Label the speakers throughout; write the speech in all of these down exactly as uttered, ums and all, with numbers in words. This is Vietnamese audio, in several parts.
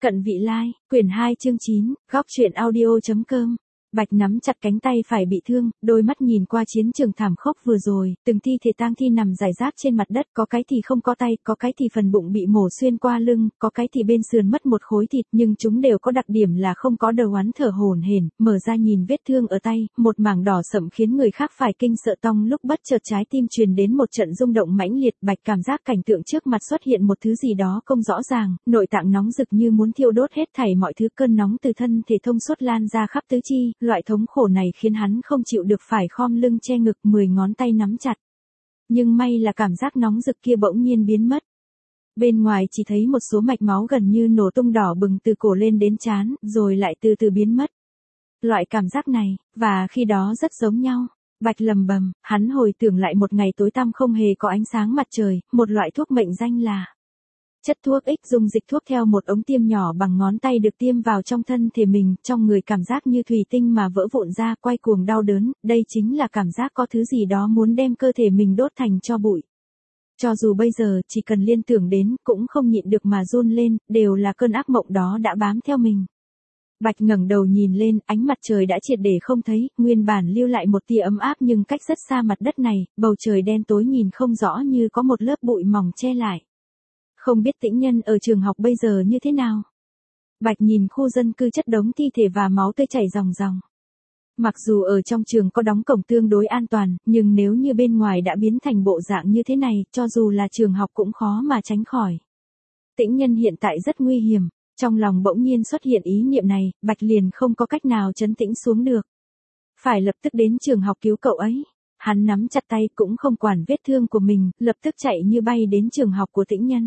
Speaker 1: Cận vị lai, quyển hai chương chín, góc truyện audio.com. Bạch nắm chặt cánh tay phải bị thương, đôi mắt nhìn qua chiến trường thảm khốc vừa rồi, từng thi thể tang thi nằm rải rác trên mặt đất, có cái thì không có tay, có cái thì phần bụng bị mổ xuyên qua lưng, có cái thì bên sườn mất một khối thịt, nhưng chúng đều có đặc điểm là không có đầu oán thở hổn hển, mở ra nhìn vết thương ở tay, một mảng đỏ sậm khiến người khác phải kinh sợ tong lúc bất chợt trái tim truyền đến một trận rung động mãnh liệt. Bạch cảm giác cảnh tượng trước mặt xuất hiện một thứ gì đó không rõ ràng, nội tạng nóng rực như muốn thiêu đốt hết thảy mọi thứ, cơn nóng từ thân thể thông suốt lan ra khắp tứ chi. Loại thống khổ này khiến hắn không chịu được phải khom lưng che ngực, mười ngón tay nắm chặt. Nhưng may là cảm giác nóng rực kia bỗng nhiên biến mất. Bên ngoài chỉ thấy một số mạch máu gần như nổ tung đỏ bừng từ cổ lên đến trán, rồi lại từ từ biến mất. Loại cảm giác này, và khi đó rất giống nhau. Bạch lầm bầm, hắn hồi tưởng lại một ngày tối tăm không hề có ánh sáng mặt trời, một loại thuốc mệnh danh là chất thuốc X, dùng dịch thuốc theo một ống tiêm nhỏ bằng ngón tay được tiêm vào trong thân thể mình, trong người cảm giác như thủy tinh mà vỡ vụn ra, quay cuồng đau đớn, đây chính là cảm giác có thứ gì đó muốn đem cơ thể mình đốt thành tro bụi. Cho dù bây giờ chỉ cần liên tưởng đến, cũng không nhịn được mà run lên, đều là cơn ác mộng đó đã bám theo mình. Bạch ngẩng đầu nhìn lên, ánh mặt trời đã triệt để không thấy, nguyên bản lưu lại một tia ấm áp nhưng cách rất xa mặt đất này, bầu trời đen tối nhìn không rõ như có một lớp bụi mỏng che lại. Không biết Tĩnh Nhân ở trường học bây giờ như thế nào? Bạch nhìn khu dân cư chất đống thi thể và máu tươi chảy ròng ròng. Mặc dù ở trong trường có đóng cổng tương đối an toàn, nhưng nếu như bên ngoài đã biến thành bộ dạng như thế này, cho dù là trường học cũng khó mà tránh khỏi. Tĩnh Nhân hiện tại rất nguy hiểm, trong lòng bỗng nhiên xuất hiện ý niệm này, Bạch liền không có cách nào trấn tĩnh xuống được. Phải lập tức đến trường học cứu cậu ấy. Hắn nắm chặt tay cũng không quản vết thương của mình, lập tức chạy như bay đến trường học của Tĩnh Nhân.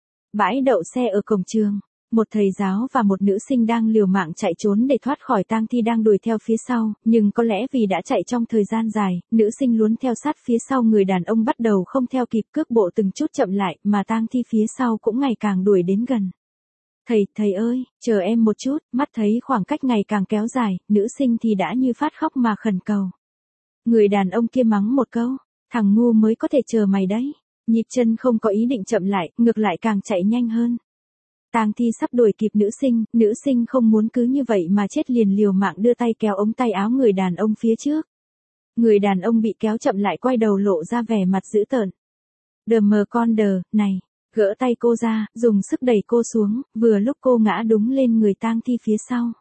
Speaker 1: Bãi đậu xe ở cổng trường, một thầy giáo và một nữ sinh đang liều mạng chạy trốn để thoát khỏi tang thi đang đuổi theo phía sau, nhưng có lẽ vì đã chạy trong thời gian dài, nữ sinh luôn theo sát phía sau người đàn ông bắt đầu không theo kịp, cước bộ từng chút chậm lại, mà tang thi phía sau cũng ngày càng đuổi đến gần. Thầy, thầy ơi, chờ em một chút, mắt thấy khoảng cách ngày càng kéo dài, nữ sinh thì đã như phát khóc mà khẩn cầu. Người đàn ông kia mắng một câu, thằng ngu mới có thể chờ mày đấy. Nhịp chân không có ý định chậm lại, ngược lại càng chạy nhanh hơn. Tang thi sắp đuổi kịp nữ sinh, nữ sinh không muốn cứ như vậy mà chết liền liều mạng đưa tay kéo ống tay áo người đàn ông phía trước. Người đàn ông bị kéo chậm lại, quay đầu lộ ra vẻ mặt dữ tợn. Đờ mờ con đờ, này, gỡ tay cô ra, dùng sức đẩy cô xuống, vừa lúc cô ngã đúng lên người tang thi phía sau.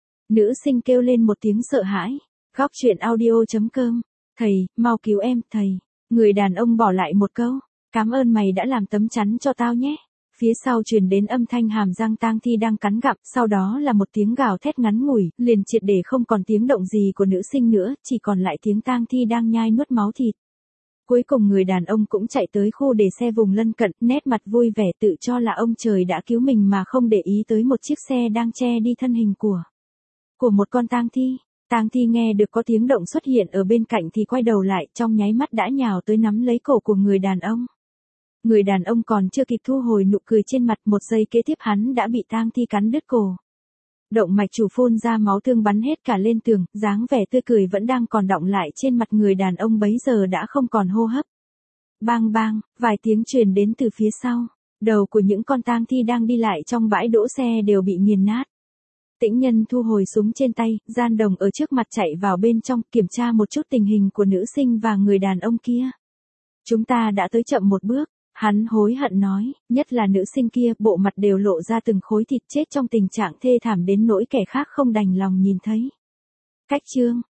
Speaker 1: Nữ sinh kêu lên một tiếng sợ hãi. Góc truyện audio.com. Thầy, mau cứu em, thầy. Người đàn ông bỏ lại một câu. Cảm ơn mày đã làm tấm chắn cho tao nhé. Phía sau truyền đến âm thanh hàm răng tang thi đang cắn gặm, sau đó là một tiếng gào thét ngắn ngủi, liền triệt để không còn tiếng động gì của nữ sinh nữa, chỉ còn lại tiếng tang thi đang nhai nuốt máu thịt. Cuối cùng người đàn ông cũng chạy tới khu để xe vùng lân cận, nét mặt vui vẻ tự cho là ông trời đã cứu mình mà không để ý tới một chiếc xe đang che đi thân hình của của một con tang thi. Tang thi nghe được có tiếng động xuất hiện ở bên cạnh thì quay đầu lại, trong nháy mắt đã nhào tới nắm lấy cổ của người đàn ông. Người đàn ông còn chưa kịp thu hồi nụ cười trên mặt, một giây kế tiếp hắn đã bị tang thi cắn đứt cổ. Động mạch chủ phun ra máu thương bắn hết cả lên tường, dáng vẻ tươi cười vẫn đang còn đọng lại trên mặt người đàn ông bấy giờ đã không còn hô hấp. Bang bang, vài tiếng truyền đến từ phía sau. Đầu của những con tang thi đang đi lại trong bãi đỗ xe đều bị nghiền nát. Tĩnh Nhân thu hồi súng trên tay, gian đồng ở trước mặt chạy vào bên trong, kiểm tra một chút tình hình của nữ sinh và người đàn ông kia. Chúng ta đã tới chậm một bước, hắn hối hận nói, nhất là nữ sinh kia, bộ mặt đều lộ ra từng khối thịt, chết trong tình trạng thê thảm đến nỗi kẻ khác không đành lòng nhìn thấy. Cách chương,